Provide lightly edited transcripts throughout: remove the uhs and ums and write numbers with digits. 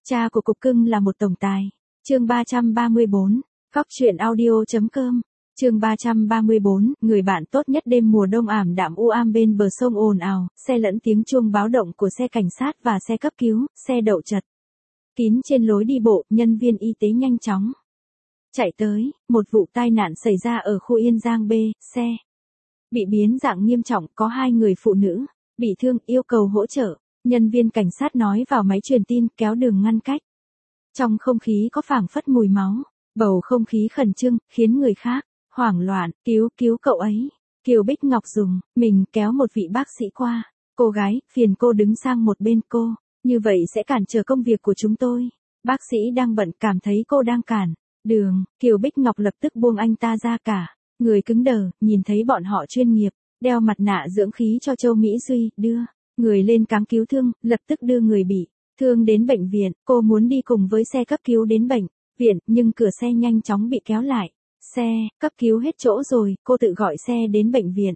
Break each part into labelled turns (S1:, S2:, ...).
S1: Cha của cục cưng là một tổng tài. Chương 334, Cóc truyện audio.com. Chương 334, người bạn tốt nhất đêm mùa đông ảm đạm u am bên bờ sông ồn ào, xe lẫn tiếng chuông báo động của xe cảnh sát và xe cấp cứu, xe đậu chật kín trên lối đi bộ, nhân viên y tế nhanh chóng chạy tới. Một vụ tai nạn xảy ra ở khu Yên Giang B, xe bị biến dạng nghiêm trọng, có 2 người phụ nữ bị thương, yêu cầu hỗ trợ. Nhân viên cảnh sát nói vào máy truyền tin, kéo đường ngăn cách. Trong không khí có phảng phất mùi máu, bầu không khí khẩn trương, khiến người khác hoảng loạn. Cứu cậu ấy. Kiều Bích Ngọc dùng mình kéo một vị bác sĩ qua. Cô gái, phiền cô đứng sang một bên cô, như vậy sẽ cản trở công việc của chúng tôi. Bác sĩ đang bận, cảm thấy cô đang cản đường, Kiều Bích Ngọc lập tức buông anh ta ra, cả người cứng đờ. Nhìn thấy bọn họ chuyên nghiệp, đeo mặt nạ dưỡng khí cho Châu Mỹ Duy, đưa người lên cáng cứu thương, lập tức đưa người bị thương đến bệnh viện. Cô muốn đi cùng với xe cấp cứu đến bệnh viện, nhưng cửa xe nhanh chóng bị kéo lại. Xe cấp cứu hết chỗ rồi, cô tự gọi xe đến bệnh viện.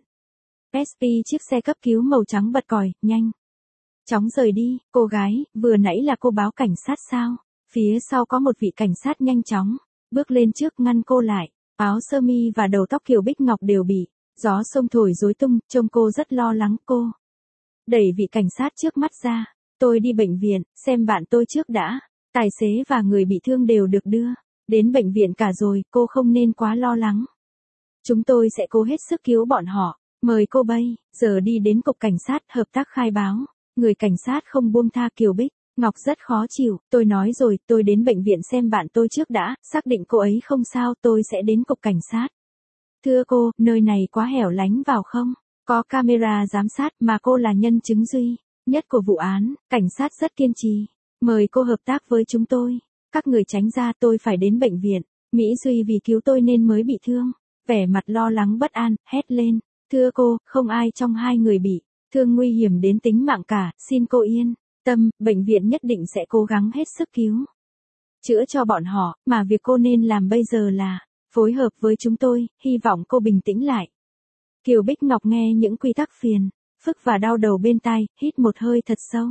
S1: SP chiếc xe cấp cứu màu trắng bật còi, nhanh chóng rời đi. Cô gái, vừa nãy là cô báo cảnh sát sao? Phía sau có một vị cảnh sát nhanh chóng bước lên trước, ngăn cô lại. Áo sơ mi và đầu tóc Kiều Bích Ngọc đều bị gió sông thổi rối tung, trông cô rất lo lắng. Cô đẩy vị cảnh sát trước mắt ra. Tôi đi bệnh viện, xem bạn tôi trước đã. Tài xế và người bị thương đều được đưa đến bệnh viện cả rồi, cô không nên quá lo lắng. Chúng tôi sẽ cố hết sức cứu bọn họ. Mời cô bây giờ đi đến cục cảnh sát, hợp tác khai báo. Người cảnh sát không buông tha. Kiều Bích Ngọc rất khó chịu. Tôi nói rồi, tôi đến bệnh viện xem bạn tôi trước đã, xác định cô ấy không sao, tôi sẽ đến cục cảnh sát. Thưa cô, nơi này quá hẻo lánh, vào không có camera giám sát, mà cô là nhân chứng duy nhất của vụ án. Cảnh sát rất kiên trì. Mời cô hợp tác với chúng tôi. Các người tránh ra, tôi phải đến bệnh viện. Mỹ Duy vì cứu tôi nên mới bị thương. Vẻ mặt lo lắng bất an, hét lên. Thưa cô, không ai trong 2 người bị thương nguy hiểm đến tính mạng cả, xin cô yên tâm, bệnh viện nhất định sẽ cố gắng hết sức cứu chữa cho bọn họ, mà việc cô nên làm bây giờ là phối hợp với chúng tôi, hy vọng cô bình tĩnh lại. Kiều Bích Ngọc nghe những quy tắc phiền phức và đau đầu bên tai, hít một hơi thật sâu.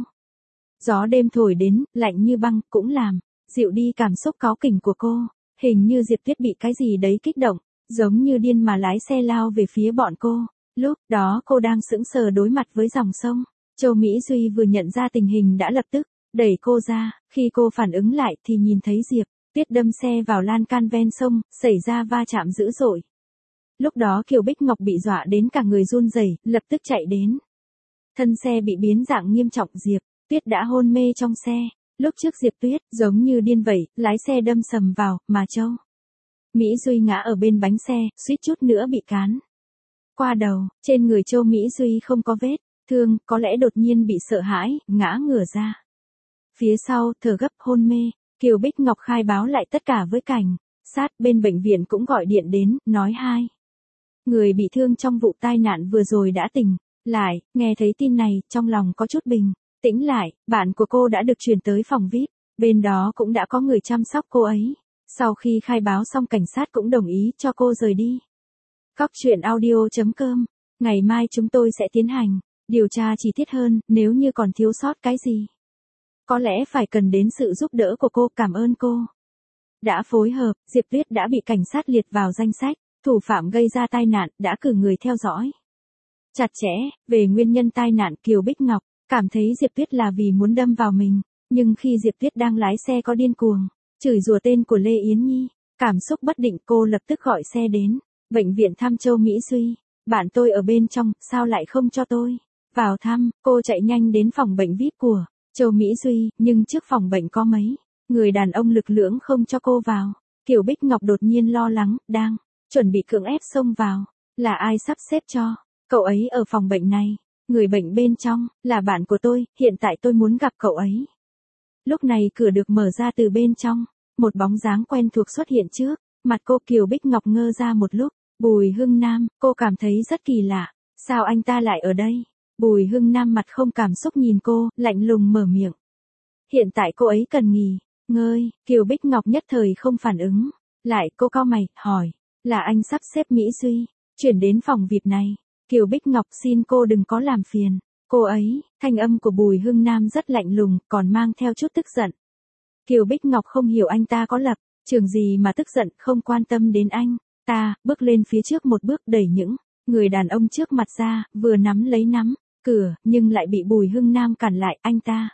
S1: Gió đêm thổi đến, lạnh như băng, cũng làm dịu đi cảm xúc cáu kỉnh của cô. Hình như Diệp Tuyết bị cái gì đấy kích động, giống như điên mà lái xe lao về phía bọn cô. Lúc đó cô đang sững sờ đối mặt với dòng sông. Châu Mỹ Duy vừa nhận ra tình hình đã lập tức đẩy cô ra. Khi cô phản ứng lại thì nhìn thấy Diệp Tuyết đâm xe vào lan can ven sông, xảy ra va chạm dữ dội. Lúc đó Kiều Bích Ngọc bị dọa đến cả người run rẩy, lập tức chạy đến. Thân xe bị biến dạng nghiêm trọng, Diệp Tuyết đã hôn mê trong xe. Lúc trước Diệp Tuyết giống như điên vậy, lái xe đâm sầm vào, mà Châu Mỹ Duy ngã ở bên bánh xe, suýt chút nữa bị cán qua đầu. Trên người Châu Mỹ Duy không có vết thương, có lẽ đột nhiên bị sợ hãi, ngã ngửa ra phía sau, thở gấp, hôn mê. Kiều Bích Ngọc khai báo lại tất cả với cảnh sát. Bên bệnh viện cũng gọi điện đến, nói 2 người bị thương trong vụ tai nạn vừa rồi đã tỉnh lại. Nghe thấy tin này, trong lòng có chút bình tĩnh lại. Bạn của cô đã được chuyển tới phòng VIP, bên đó cũng đã có người chăm sóc cô ấy. Sau khi khai báo xong, cảnh sát cũng đồng ý cho cô rời đi. Cóc truyện audio.com. Ngày mai chúng tôi sẽ tiến hành điều tra chi tiết hơn, nếu như còn thiếu sót cái gì, có lẽ phải cần đến sự giúp đỡ của cô. Cảm ơn cô đã phối hợp. Diệp Tuyết đã bị cảnh sát liệt vào danh sách thủ phạm gây ra tai nạn, đã cử người theo dõi chặt chẽ. Về nguyên nhân tai nạn, Kiều Bích Ngọc cảm thấy Diệp Tuyết là vì muốn đâm vào mình, nhưng khi Diệp Tuyết đang lái xe có điên cuồng chửi rủa tên của Lê Yến Nhi, cảm xúc bất định, cô lập tức gọi xe đến bệnh viện thăm Châu Mỹ Duy. Bạn tôi ở bên trong, sao lại không cho tôi vào thăm? Cô chạy nhanh đến phòng bệnh VIP của Châu Mỹ Duy, nhưng trước phòng bệnh có mấy người đàn ông lực lưỡng không cho cô vào. Kiều Bích Ngọc đột nhiên lo lắng, đang chuẩn bị cưỡng ép xông vào. Là ai sắp xếp cho cậu ấy ở phòng bệnh này? Người bệnh bên trong là bạn của tôi, hiện tại tôi muốn gặp cậu ấy. Lúc này cửa được mở ra, từ bên trong một bóng dáng quen thuộc xuất hiện trước mặt cô. Kiều Bích Ngọc ngơ ra một lúc. Bùi Hưng Nam. Cô cảm thấy rất kỳ lạ, sao anh ta lại ở đây? Bùi Hưng Nam mặt không cảm xúc nhìn cô, lạnh lùng mở miệng. Hiện tại cô ấy cần nghỉ ngơi. Kiều Bích Ngọc nhất thời không phản ứng lại. Cô cau mày, hỏi, là anh sắp xếp Mỹ Duy chuyển đến phòng VIP này? Kiều Bích Ngọc, xin cô đừng có làm phiền cô ấy. Thanh âm của Bùi Hưng Nam rất lạnh lùng, còn mang theo chút tức giận. Kiều Bích Ngọc không hiểu anh ta có lập trường gì mà tức giận không quan tâm đến anh. Ta bước lên phía trước một bước đẩy những người đàn ông trước mặt ra, vừa nắm lấy nắm cửa, nhưng lại bị Bùi Hưng Nam cản lại. Anh ta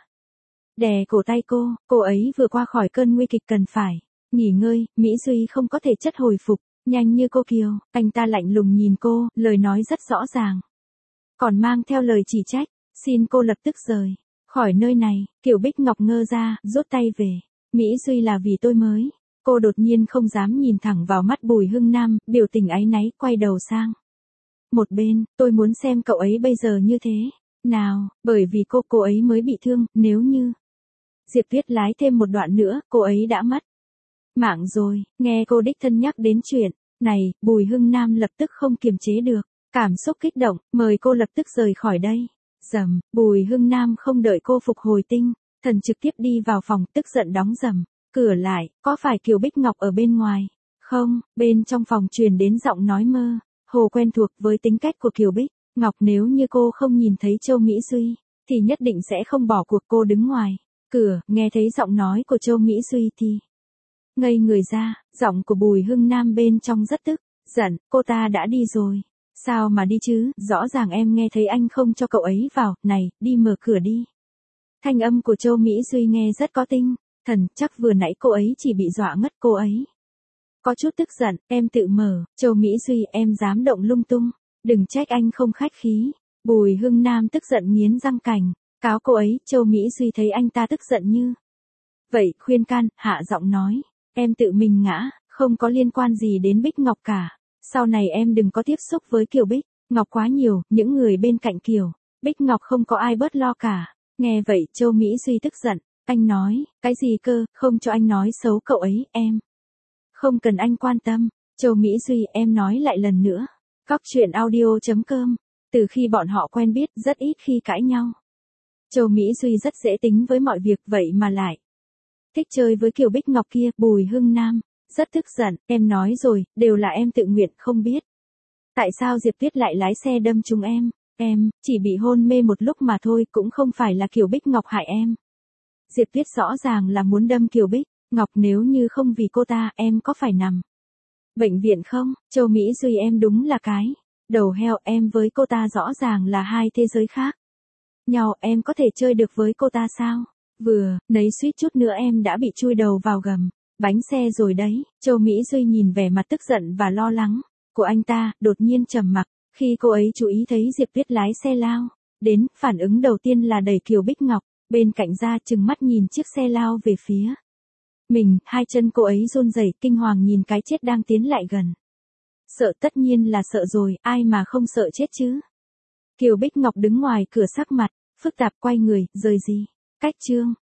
S1: đè cổ tay cô ấy vừa qua khỏi cơn nguy kịch cần phải nghỉ ngơi, Mỹ Duy không có thể chất hồi phục nhanh như cô Kiều. Anh ta lạnh lùng nhìn cô, lời nói rất rõ ràng, còn mang theo lời chỉ trách. Xin cô lập tức rời khỏi nơi này. Kiều Bích Ngọc ngơ ra, rút tay về. Mỹ Duy là vì tôi mới. Cô đột nhiên không dám nhìn thẳng vào mắt Bùi Hưng Nam, biểu tình áy náy quay đầu sang một bên. Tôi muốn xem cậu ấy bây giờ như thế nào, bởi vì cô ấy mới bị thương, nếu như Diệp Tuyết lái thêm một đoạn nữa, cô ấy đã mất mạng rồi. Nghe cô đích thân nhắc đến chuyện này, Bùi Hưng Nam lập tức không kiềm chế được cảm xúc kích động, mời cô lập tức rời khỏi đây. Rầm, Bùi Hưng Nam không đợi cô phục hồi tinh thần trực tiếp đi vào phòng, tức giận đóng rầm cửa lại. Có phải Kiều Bích Ngọc ở bên ngoài không? Bên trong phòng truyền đến giọng nói mơ hồ quen thuộc với tính cách của Kiều Bích Ngọc. Nếu như cô không nhìn thấy Châu Mỹ Duy thì nhất định sẽ không bỏ cuộc. Cô đứng ngoài cửa, nghe thấy giọng nói của Châu Mỹ Duy thì ngây người ra. Giọng của Bùi Hưng Nam bên trong rất tức giận. Cô ta đã đi rồi. Sao mà đi chứ, rõ ràng em nghe thấy anh không cho cậu ấy vào. Này, đi mở cửa đi. Thanh âm của Châu Mỹ Duy nghe rất có tinh thần, chắc vừa nãy cô ấy chỉ bị dọa ngất. Cô ấy có chút tức giận. Em tự mở. Châu Mỹ Duy, em dám động lung tung, đừng trách anh không khách khí. Bùi Hưng Nam tức giận nghiến răng cảnh cáo cô ấy. Châu Mỹ Duy thấy anh ta tức giận như vậy, khuyên can, hạ giọng nói. Em tự mình ngã, không có liên quan gì đến Bích Ngọc cả. Sau này em đừng có tiếp xúc với Kiều Bích Ngọc quá nhiều. Những người bên cạnh Kiều Bích Ngọc không có ai bớt lo cả. Nghe vậy Châu Mỹ Duy tức giận. Anh nói cái gì cơ? Không cho anh nói xấu cậu ấy. Em không cần anh quan tâm. Châu Mỹ Duy, em nói lại lần nữa. Cóc truyện audio.com. Từ khi bọn họ quen biết, rất ít khi cãi nhau. Châu Mỹ Duy rất dễ tính với mọi việc, vậy mà lại thích chơi với Kiều Bích Ngọc kia. Bùi Hưng Nam rất tức giận. Em nói rồi, đều là em tự nguyện, không biết tại sao Diệp Tuyết lại lái xe đâm trúng em. Em chỉ bị hôn mê một lúc mà thôi, cũng không phải là Kiều Bích Ngọc hại em. Diệp Tuyết rõ ràng là muốn đâm Kiều Bích Ngọc, nếu như không vì cô ta, em có phải nằm bệnh viện không? Châu Mỹ Duy, em đúng là cái đầu heo. Em với cô ta rõ ràng là hai thế giới khác nhau. Em có thể chơi được với cô ta sao? Vừa nấy suýt chút nữa em đã bị chui đầu vào gầm bánh xe rồi đấy. Châu Mỹ Duy nhìn vẻ mặt tức giận và lo lắng của anh ta, đột nhiên trầm mặc. Khi cô ấy chú ý thấy Diệp Tuyết lái xe lao đến, phản ứng đầu tiên là đẩy Kiều Bích Ngọc bên cạnh ra, trừng mắt nhìn chiếc xe lao về phía mình. Hai chân cô ấy run rẩy, kinh hoàng nhìn cái chết đang tiến lại gần. Sợ, tất nhiên là sợ rồi, ai mà không sợ chết chứ. Kiều Bích Ngọc đứng ngoài cửa sắc mặt phức tạp, quay người rời đi. Cách chương